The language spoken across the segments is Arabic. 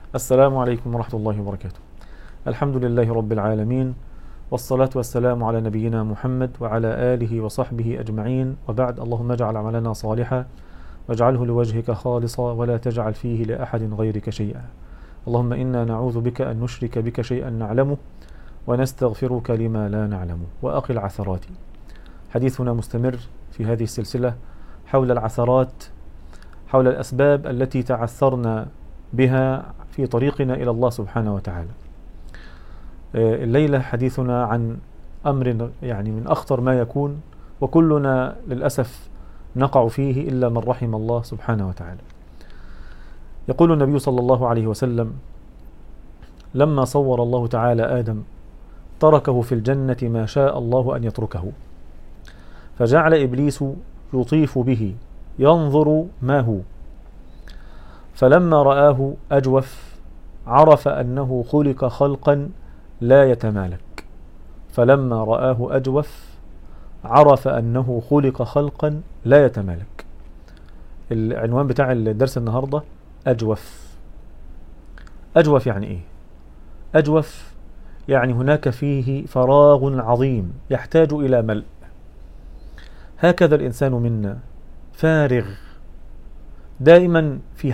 السلام عليكم ورحمة الله وبركاته. الحمد لله رب العالمين، والصلاة والسلام على نبينا محمد وعلى آله وصحبه أجمعين، وبعد. اللهم اجعل عملنا صالحا واجعله لوجهك خالصا ولا تجعل فيه لأحد غيرك شيئا. اللهم إنا نعوذ بك أن نشرك بك شيئا نعلمه ونستغفرك لما لا نعلمه. وأقل عثرات. حديثنا مستمر في هذه السلسلة حول العثرات، حول الأسباب التي تعثرنا بها في طريقنا إلى الله سبحانه وتعالى. الليلة حديثنا عن أمر من أخطر ما يكون، وكلنا للأسف نقع فيه إلا من رحم الله سبحانه وتعالى. يقول النبي صلى الله عليه وسلم: لما صور الله تعالى آدم تركه في الجنة ما شاء الله أن يتركه، فجعل إبليس يطيف به ينظر ما هو، فلما رآه أجوف عرف أنه خلق خلقا لا يتمالك. فلما رآه أجوف عرف أنه خلق خلقا لا يتمالك. العنوان بتاع الدرس النهاردة أجوف. أجوف يعني إيه؟ أجوف يعني هناك فيه فراغ عظيم يحتاج إلى ملء. هكذا الإنسان منا فارغ، دائما في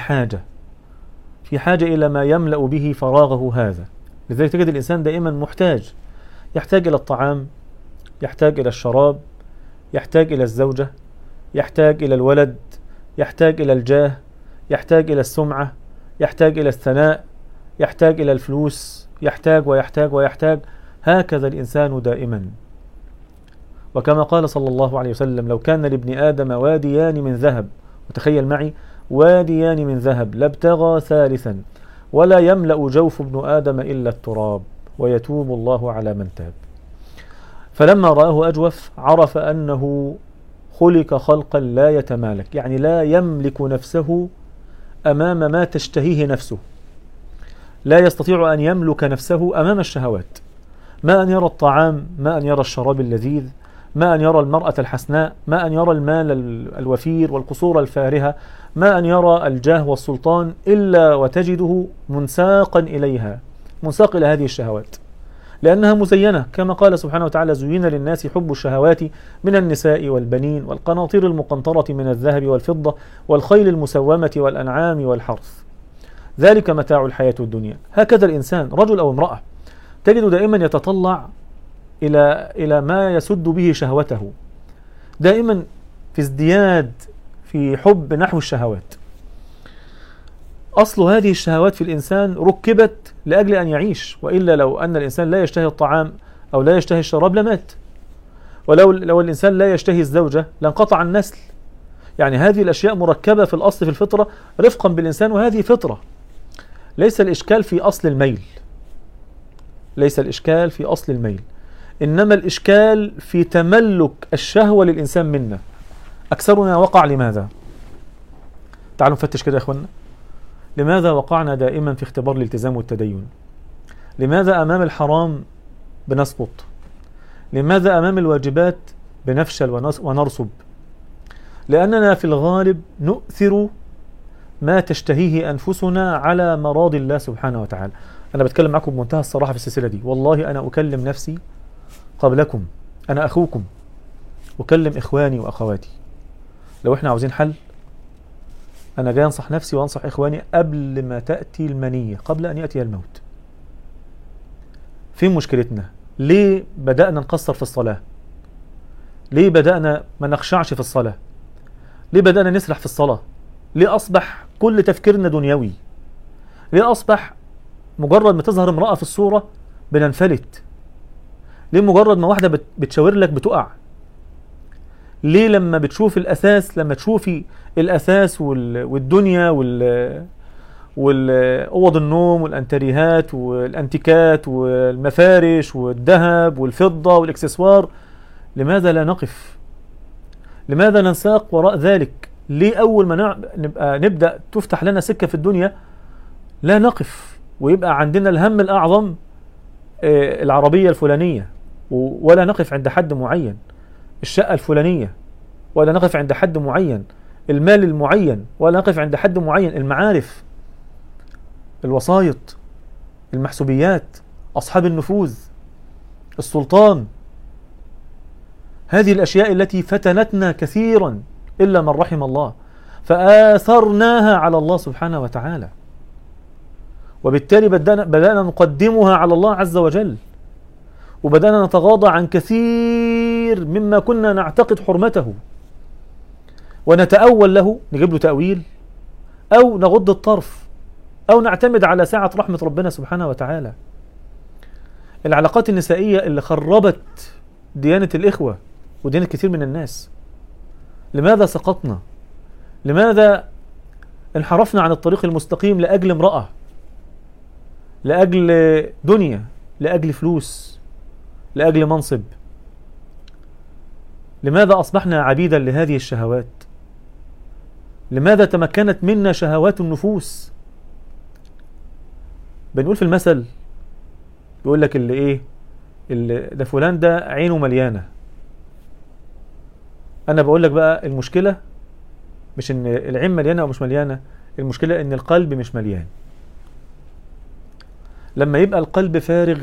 حاجة إلى ما يملأ به فراغه هذا. لذلك تجد الإنسان دائما محتاج، يحتاج إلى الطعام، يحتاج إلى الشراب، يحتاج إلى الزوجة، يحتاج إلى الولد، يحتاج إلى الجاه، يحتاج إلى السمعة، يحتاج إلى الثناء، يحتاج إلى الفلوس، يحتاج ويحتاج ويحتاج. هكذا الإنسان دائما. وكما قال صلى الله عليه وسلم: لو كان لابن آدم واديان من ذهب، وتخيل معي واديان من ذهب، لابتغى ثالثا ولا يملأ جوف ابن آدم إلا التراب ويتوب الله على من تاب. فلما رآه أجوف عرف أنه خلق خلقا لا يتمالك، يعني لا يملك نفسه أمام ما تشتهيه نفسه، لا يستطيع أن يملك نفسه أمام الشهوات، ما أن يرى الطعام، ما أن يرى الشراب اللذيذ، ما أن يرى المرأة الحسناء، ما أن يرى المال الوفير والقصور الفارهة، ما أن يرى الجاه والسلطان، إلا وتجده منساقا إليها، منساق إلى هذه الشهوات، لأنها مزينة. كما قال سبحانه وتعالى: زين للناس حب الشهوات من النساء والبنين والقناطير المقنطرة من الذهب والفضة والخيل المسومة والأنعام والحرث، ذلك متاع الحياة الدنيا. هكذا الإنسان رجل أو امرأة تجد دائما يتطلع إلى ما يسد به شهوته، دائما في ازدياد في حب نحو الشهوات. أصل هذه الشهوات في الإنسان ركبت لأجل أن يعيش، وإلا لو أن الإنسان لا يشتهي الطعام أو لا يشتهي الشراب لمات، ولو الإنسان لا يشتهي الزوجة لانقطع النسل. يعني هذه الأشياء مركبة في الأصل في الفطرة رفقا بالإنسان، وهذه فطرة. ليس الإشكال في أصل الميل، ليس الإشكال في أصل الميل، إنما الإشكال في تملك الشهوة للإنسان منا. أكثرنا وقع لماذا؟ تعالوا نفتش كده يا إخوانا. لماذا وقعنا دائما في اختبار الالتزام والتدين؟ لماذا أمام الحرام بنسقط؟ لماذا أمام الواجبات بنفشل ونرسب؟ لأننا في الغالب نؤثر ما تشتهيه أنفسنا على مراضي الله سبحانه وتعالى. أنا بتكلم معكم بمنتهى الصراحة في السلسلة دي، والله أنا أكلم نفسي قبلكم، أنا أخوكم، أكلم إخواني وأخواتي. لو إحنا عاوزين حل، أنا جاي أنصح نفسي وأنصح إخواني قبل ما تأتي المنية، قبل أن يأتي الموت. فين مشكلتنا؟ ليه بدأنا نقصر في الصلاة؟ ليه بدأنا ما نخشعش في الصلاة؟ ليه بدأنا نسرح في الصلاة؟ ليه أصبح كل تفكيرنا دنيوي؟ ليه أصبح مجرد ما تظهر امرأة في الصورة بننفلت؟ ليه مجرد ما واحدة بتشاور لك بتقع؟ ليه لما بتشوف الأثاث، لما تشوفي الأثاث والدنيا والأوض النوم والأنتريهات والأنتيكات والمفارش والذهب والفضة والإكسسوار، لماذا لا نقف؟ لماذا ننساق وراء ذلك؟ ليه أول ما نبدأ تفتح لنا سكة في الدنيا لا نقف، ويبقى عندنا الهم الأعظم العربية الفلانية، ولا نقف عند حد معين، الشقة الفلانية، ولا نقف عند حد معين، المال المعين، ولا نقف عند حد معين، المعارف. الوسايط، المحسوبيات، أصحاب النفوذ، السلطان. هذه الأشياء التي فتنتنا كثيرا إلا من رحم الله، فآثرناها على الله سبحانه وتعالى، وبالتالي بدأنا نقدمها على الله عز وجل، وبدأنا نتغاضى عن كثير مما كنا نعتقد حرمته، ونتأول له، نجيب له تأويل، أو نغض الطرف، أو نعتمد على سعة رحمة ربنا سبحانه وتعالى. العلاقات النسائية اللي خربت ديانة الإخوة وديانة كثير من الناس. لماذا سقطنا؟ لماذا انحرفنا عن الطريق المستقيم لأجل امرأة، لأجل دنيا، لأجل فلوس، لأجل منصب؟ لماذا أصبحنا عبيدا لهذه الشهوات؟ لماذا تمكنت منا شهوات النفوس؟ بنقول في المثل، بيقول لك اللي ده فلان ده عينه مليانة. أنا بقول لك بقى المشكلة مش إن العين مليانة أو مش مليانة، المشكلة إن القلب مش مليان. لما يبقى القلب فارغ،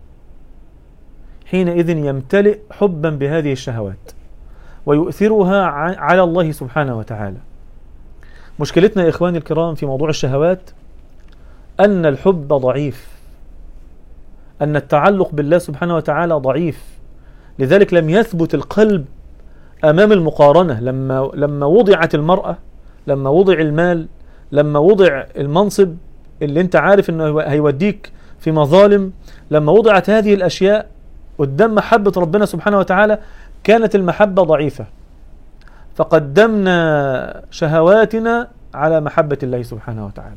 حينئذ يمتلئ حبا بهذه الشهوات ويؤثرها على الله سبحانه وتعالى. مشكلتنا يا إخواني الكرام في موضوع الشهوات أن الحب ضعيف، أن التعلق بالله سبحانه وتعالى ضعيف. لذلك لم يثبت القلب أمام المقارنة. لما وضعت المرأة، لما وضع المال، لما وضع المنصب اللي انت عارف انه هيوديك في مظالم، لما وضعت هذه الأشياء قدام محبة ربنا سبحانه وتعالى، كانت المحبة ضعيفة، فقدمنا شهواتنا على محبة الله سبحانه وتعالى.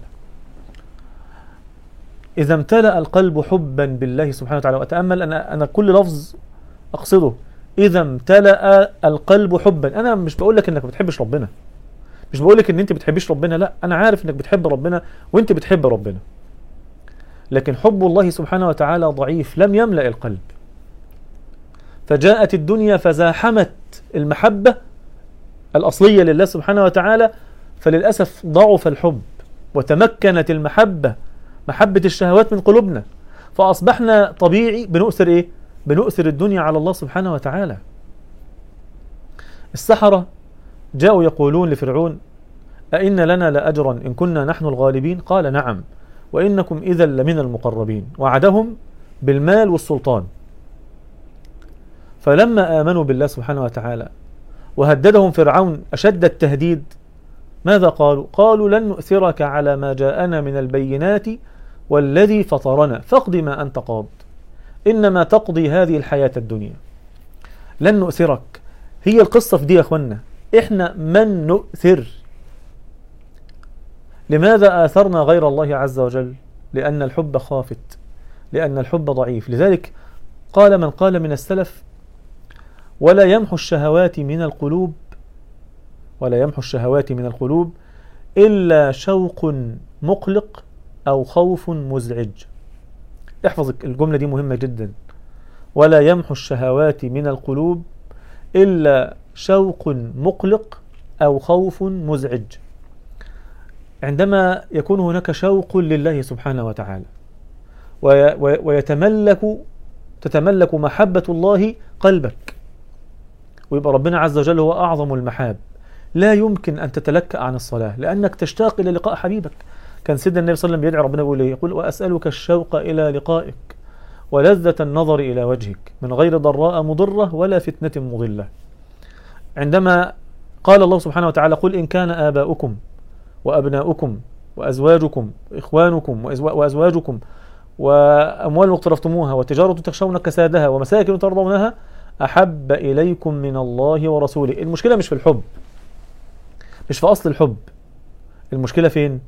إذا امتلأ القلب حبا بالله سبحانه وتعالى، وأتأمل أنا كل لفظ أقصده، إذا امتلأ القلب حبا. أنا مش بقول لك إنك ما بتحبش ربنا، مش بقول لك إن أنت بتحبش ربنا، لا، أنا عارف إنك بتحب ربنا وأنت بتحب ربنا، لكن حب الله سبحانه وتعالى ضعيف، لم يملأ القلب. فجاءت الدنيا فزاحمت المحبة الأصلية لله سبحانه وتعالى، فللأسف ضعف الحب، وتمكنت المحبة، محبة الشهوات، من قلوبنا، فأصبحنا طبيعي بنؤثر إيه؟ بنؤثر الدنيا على الله سبحانه وتعالى. السحرة جاءوا يقولون لفرعون: أئن لنا لأجرا إن كنا نحن الغالبين؟ قال: نعم، وإنكم إذا لمن المقربين. وعدهم بالمال والسلطان. فلما آمنوا بالله سبحانه وتعالى وهددهم فرعون أشد التهديد، ماذا قالوا؟ قالوا: لن نؤثرك على ما جاءنا من البينات والذي فطرنا فاقض ما أنت قاض، إنما تقضي هذه الحياة الدنيا. لن نؤثرك، هي القصة في دي يا أخوانا، إحنا من نؤثر. لماذا آثرنا غير الله عز وجل؟ لأن الحب خافت، لأن الحب ضعيف. لذلك قال من قال من السلف: ولا يمحو الشهوات من القلوب، ولا يمحو الشهوات من القلوب إلا شوق مقلق أو خوف مزعج. احفظ الجملة دي، مهمة جدا. ولا يمحو الشهوات من القلوب إلا شوق مقلق أو خوف مزعج. عندما يكون هناك شوق لله سبحانه وتعالى تتملك محبة الله قلبك، ويبقى ربنا عز وجل هو أعظم المحاب، لا يمكن أن تتلكأ عن الصلاة لأنك تشتاق إلى لقاء حبيبك. كان سيدنا النبي صلى الله عليه وسلم يدعي ربنا يقول إيه؟ يقول: وأسألك الشوق إلى لقائك ولذة النظر إلى وجهك من غير ضراء مضرة ولا فتنة مضلة. عندما قال الله سبحانه وتعالى: قل إن كان آباؤكم وأبناؤكم وأزواجكم وإخوانكم وأزواجكم وأموال اقترفتموها وتجارة تخشون كسادها ومساكن ترضونها أحب إليكم من الله ورسوله. المشكلة مش في الحب، مش في أصل الحب، المشكلة فين؟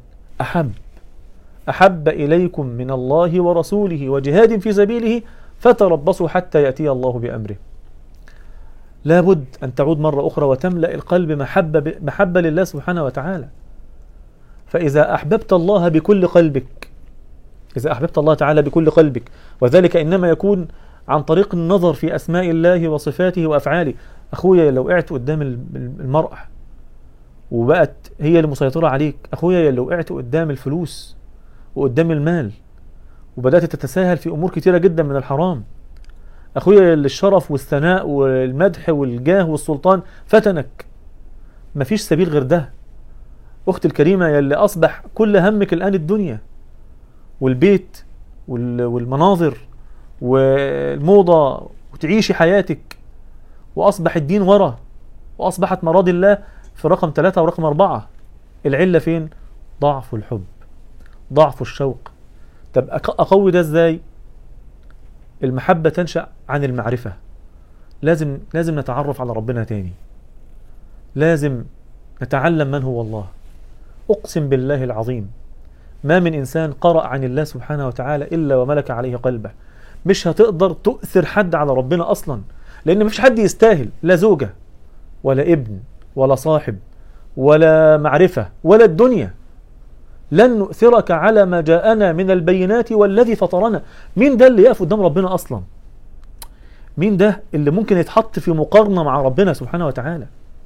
أحب إليكم من الله ورسوله وجهاد في سبيله فتربصوا حتى يأتي الله بأمره. لابد أن تعود مرة أخرى وتملأ القلب محبة لله سبحانه وتعالى. فإذا أحببت الله بكل قلبك، إذا أحببت الله تعالى بكل قلبك، وذلك إنما يكون عن طريق النظر في أسماء الله وصفاته وأفعاله. أخويا لو وقعت قدام المرأة وبقت هي المسيطرة عليك، أخويا لو وقعت قدام الفلوس وقدام المال، وبدأت تتساهل في أمور كتيرة جدا من الحرام. أخويا الشرف والثناء والمدح والجاه والسلطان فتنك، مفيش سبيل غير ده. أختي الكريمة يلي أصبح كل همك الآن الدنيا والبيت والمناظر والموضة، وتعيشي حياتك، وأصبح الدين ورا، وأصبحت مراضي الله في رقم 3 ورقم 4. العلة فين؟ ضعف الحب، ضعف الشوق. طب أقوي ده إزاي؟ المحبة تنشأ عن المعرفة. لازم نتعرف على ربنا تاني، لازم نتعلم من هو الله. أقسم بالله العظيم ما من إنسان قرأ عن الله سبحانه وتعالى إلا وملك عليه قلبه. مش هتقدر تؤثر حد على ربنا أصلا، لأن مفيش حد يستاهل، لا زوجة ولا ابن ولا صاحب ولا معرفة ولا الدنيا. لن نؤثرك على ما جاءنا من البينات والذي فطرنا. مين ده اللي يقف قدام ربنا أصلا؟ مين ده اللي ممكن يتحط في مقارنة مع ربنا سبحانه وتعالى؟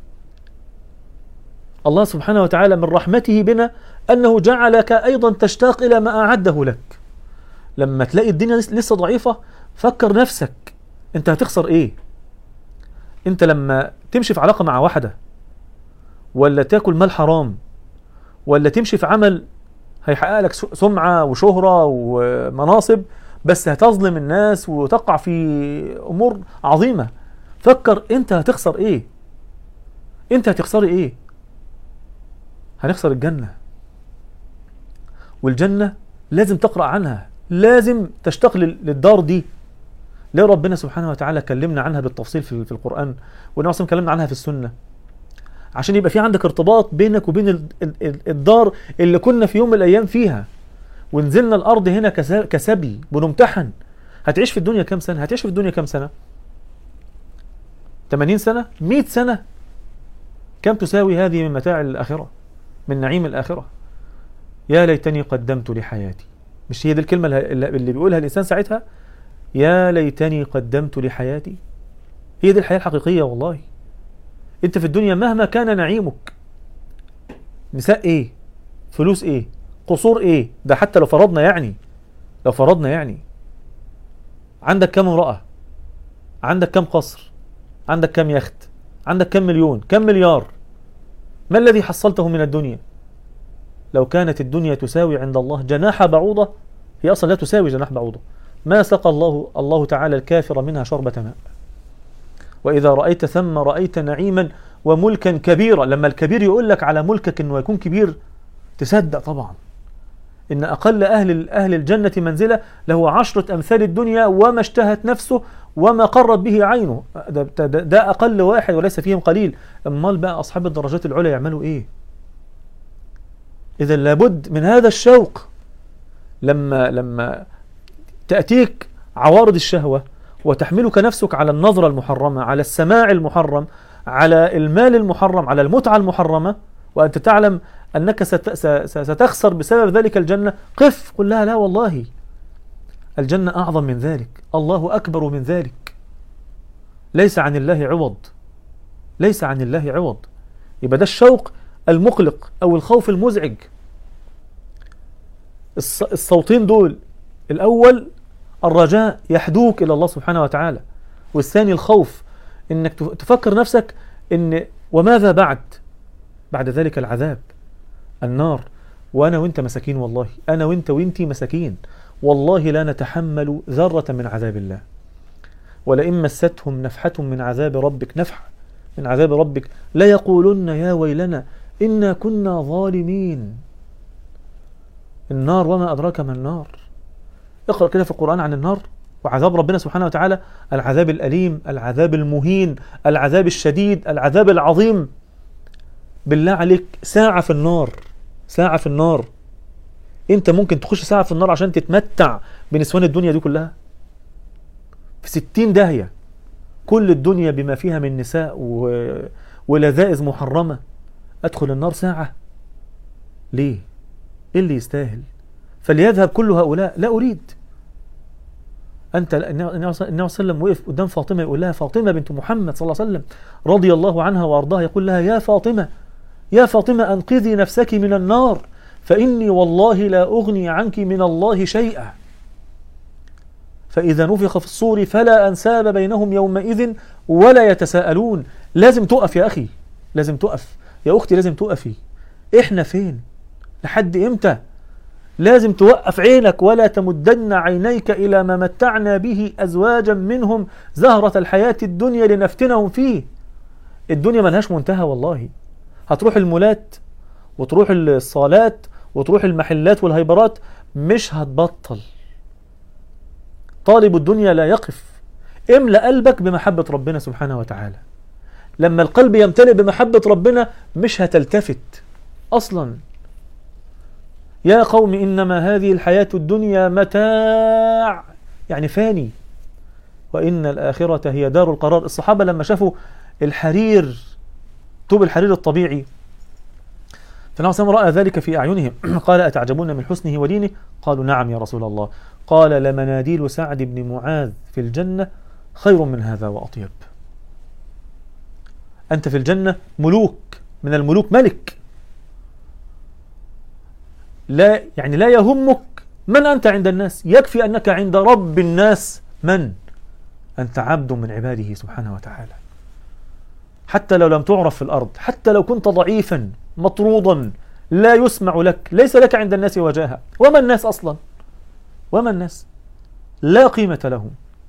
الله سبحانه وتعالى من رحمته بنا أنه جعلك أيضا تشتاق إلى ما أعده لك. لما تلاقي الدنيا لسه ضعيفة، فكر نفسك أنت هتخسر إيه؟ أنت لما تمشي في علاقة مع واحدة، ولا تاكل مال حرام، ولا تمشي في عمل هيحقق لك سمعة وشهرة ومناصب، بس هتظلم الناس وتقع في أمور عظيمة، فكر أنت هتخسر إيه؟ أنت هتخسر إيه؟ هنخسر الجنة، والجنة لازم تقرأ عنها، لازم تشتاق للدار دي. ليه ربنا سبحانه وتعالى كلمنا عنها بالتفصيل في القرآن، والنبي صلى كلمنا عنها في السنة؟ عشان يبقى في عندك ارتباط بينك وبين الدار اللي كنا في يوم من الأيام فيها، ونزلنا الأرض هنا كسبي بنمتحن. هتعيش في الدنيا كام سنة؟ هتعيش في الدنيا كام سنة؟ 80 سنة؟ 100 سنة؟ كم تساوي هذه من متاع الآخرة، من نعيم الآخرة؟ يا ليتني قدمت لحياتي. مش هي دي الكلمة اللي بيقولها الإنسان ساعتها؟ يا ليتني قدمت لحياتي. هي دي الحياة الحقيقية والله. انت في الدنيا مهما كان نعيمك، نساء ايه، فلوس ايه، قصور ايه، ده حتى لو فرضنا يعني عندك كم امرأة، عندك كم قصر، عندك كم يخت، عندك كم مليون، كم مليار، ما الذي حصلته من الدنيا؟ لو كانت الدنيا تساوي عند الله جناح بعوضة، هي أصلا لا تساوي جناح بعوضة، ما سقى الله تعالى الكافر منها شربة ماء. وإذا رأيت ثم رأيت نعيما وملكا كبيرا. لما الكبير يقول لك على ملكك إنه يكون كبير، تصدق طبعا إن أقل أهل الجنة منزلة له 10 أمثال الدنيا وما اشتهت نفسه وما قرت به عينه. ده أقل واحد وليس فيهم قليل. أمال بقى أصحاب الدرجات العلى يعملوا إيه؟ إذا لابد من هذا الشوق. لما تأتيك عوارض الشهوة وتحملك نفسك على النظرة المحرمة، على السماع المحرم، على المال المحرم، على المتعة المحرمة، وأنت تعلم أنك ستخسر بسبب ذلك الجنة، قف، قل لها لا والله الجنة أعظم من ذلك، الله أكبر من ذلك، ليس عن الله عوض، ليس عن الله عوض. يبقى ده الشوق المقلق أو الخوف المزعج. الصوتين دول، الأول الرجاء يحدوك إلى الله سبحانه وتعالى، والثاني الخوف، إنك تفكر نفسك إن وماذا بعد ذلك العذاب، النار. وأنا وإنت مساكين والله، أنا وإنتي مساكين والله، لا نتحمل ذرة من عذاب الله. ولئن مستهم نفحة من عذاب ربك، نفحة من عذاب ربك، لا يقولن يا ويلنا إنا كنا ظالمين. النار وما أدراك ما النار. اقرأ كده في القرآن عن النار وعذاب ربنا سبحانه وتعالى، العذاب الأليم، العذاب المهين، العذاب الشديد، العذاب العظيم. بالله عليك ساعة في النار، ساعة في النار، انت ممكن تخش ساعة في النار عشان تتمتع بنسوان الدنيا دي كلها في 60 داهية، كل الدنيا بما فيها من نساء ولذائذ محرمة، أدخل النار ساعة؟ ليه؟ إيه اللي يستاهل؟ فليذهب كل هؤلاء، لا أريد. أنت النبي صلى الله عليه وسلم وقف قدام فاطمة يقول لها، فاطمة بنت محمد صلى الله عليه وسلم رضي الله عنها وأرضاها، يقول لها يا فاطمة، يا فاطمة أنقذي نفسك من النار، فإني والله لا أغني عنك من الله شيئا. فإذا نفخ في الصور فلا أنساب بينهم يومئذ ولا يتساءلون. لازم تقف يا أخي، لازم تقف يا أختي، لازم تقفي. إحنا فين؟ لحد إمتى؟ لازم توقف عينك ولا تمدن عينيك إلى ما متعنا به أزواجا منهم زهرة الحياة الدنيا لنفتنهم فيه. الدنيا ملهاش منتهى والله. هتروح المولات وتروح الصالات وتروح المحلات والهيبرات، مش هتبطل. طالب الدنيا لا يقف. املأ قلبك بمحبة ربنا سبحانه وتعالى. لما القلب يمتلئ بمحبة ربنا مش هتلتفت أصلا. يا قوم إنما هذه الحياة الدنيا متاع، يعني فاني، وإن الآخرة هي دار القرار. الصحابة لما شافوا الحرير، طوب الحرير الطبيعي، فالنبي صلى الله عليه وسلم رأى ذلك في أعينهم قال أتعجبون من حسنه ودينه؟ قالوا نعم يا رسول الله. قال لمناديل سعد بن معاذ في الجنة خير من هذا وأطيب. أنت في الجنة ملوك من الملوك، ملك، لا يعني لا يهمك من أنت عند الناس، يكفي أنك عند رب الناس من؟ أنت عبد من عباده سبحانه وتعالى. حتى لو لم تعرف في الأرض، حتى لو كنت ضعيفا مطرودا لا يسمع لك، ليس لك عند الناس وجاهة. وما الناس أصلا؟ وما الناس؟ لا قيمة لهم.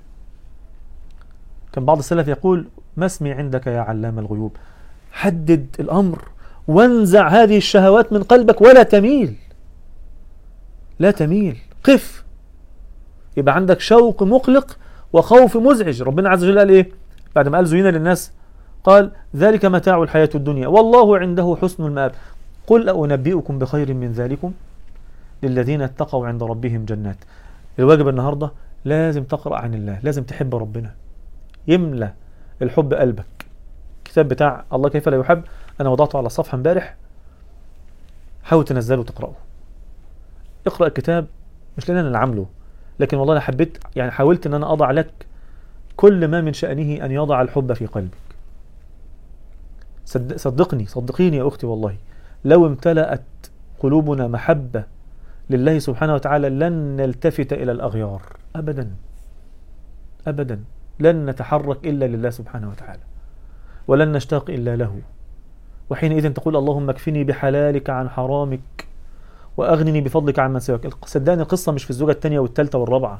كان بعض السلف يقول ما اسمي عندك يا علام الغيوب؟ حدد الأمر وانزع هذه الشهوات من قلبك ولا تميل، لا تميل، قف. يبقى عندك شوق مقلق وخوف مزعج. ربنا عز وجل قال إيه بعد ما قال زينة للناس؟ قال ذلك متاع الحياة الدنيا والله عنده حسن المآب. قل أنبئكم بخير من ذلكم للذين اتقوا عند ربهم جنات. الواجب النهاردة لازم تقرأ عن الله، لازم تحب ربنا، يملى الحب قلبك. الكتاب بتاع الله كيف لا يحب أنا وضعته على الصفحة امبارح، حاول تنزله وتقرأه. اقرأ الكتاب، مش لأن أنا اللي عامله، لكن والله أنا حبيت، يعني حاولت أن أنا أضع لك كل ما من شأنه أن يضع الحب في قلبك. صدقيني يا أختي، والله لو امتلأت قلوبنا محبة لله سبحانه وتعالى لن نلتفت إلى الأغيار أبدا أبدا. لن نتحرك إلا لله سبحانه وتعالى، ولن نشتاق إلا له. وحينئذ تقول اللهم اكفني بحلالك عن حرامك وأغنني بفضلك عن من سواك. صدقني القصة مش في الزوجة الثانية والثالثة والرابعة.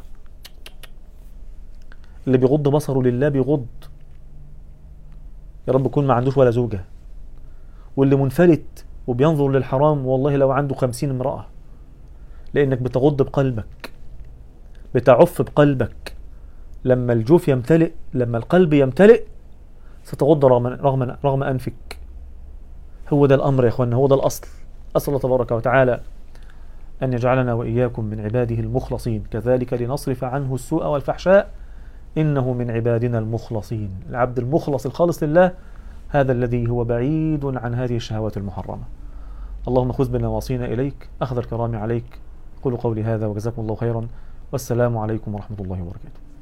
اللي بيغض بصره لله بيغض، يا رب يكون ما عندوش ولا زوجة. واللي منفلت وبينظر للحرام والله لو عنده 50 امرأة، لأنك بتغض بقلبك، بتعف بقلبك. لما الجوف يمتلئ، لما القلب يمتلئ ستغض رغم أنفك. هو ده الأمر يا إخواننا، هو ده الأصل. أسأل الله تبارك وتعالى أن يجعلنا وإياكم من عباده المخلصين، كذلك لنصرف عنه السوء والفحشاء إنه من عبادنا المخلصين. العبد المخلص الخالص لله هذا الذي هو بعيد عن هذه الشهوات المحرمة. اللهم خذ بنواصينا إليك أخذ الكرام عليك. قولوا قولي هذا وجزاكم الله خيرا، والسلام عليكم ورحمة الله وبركاته.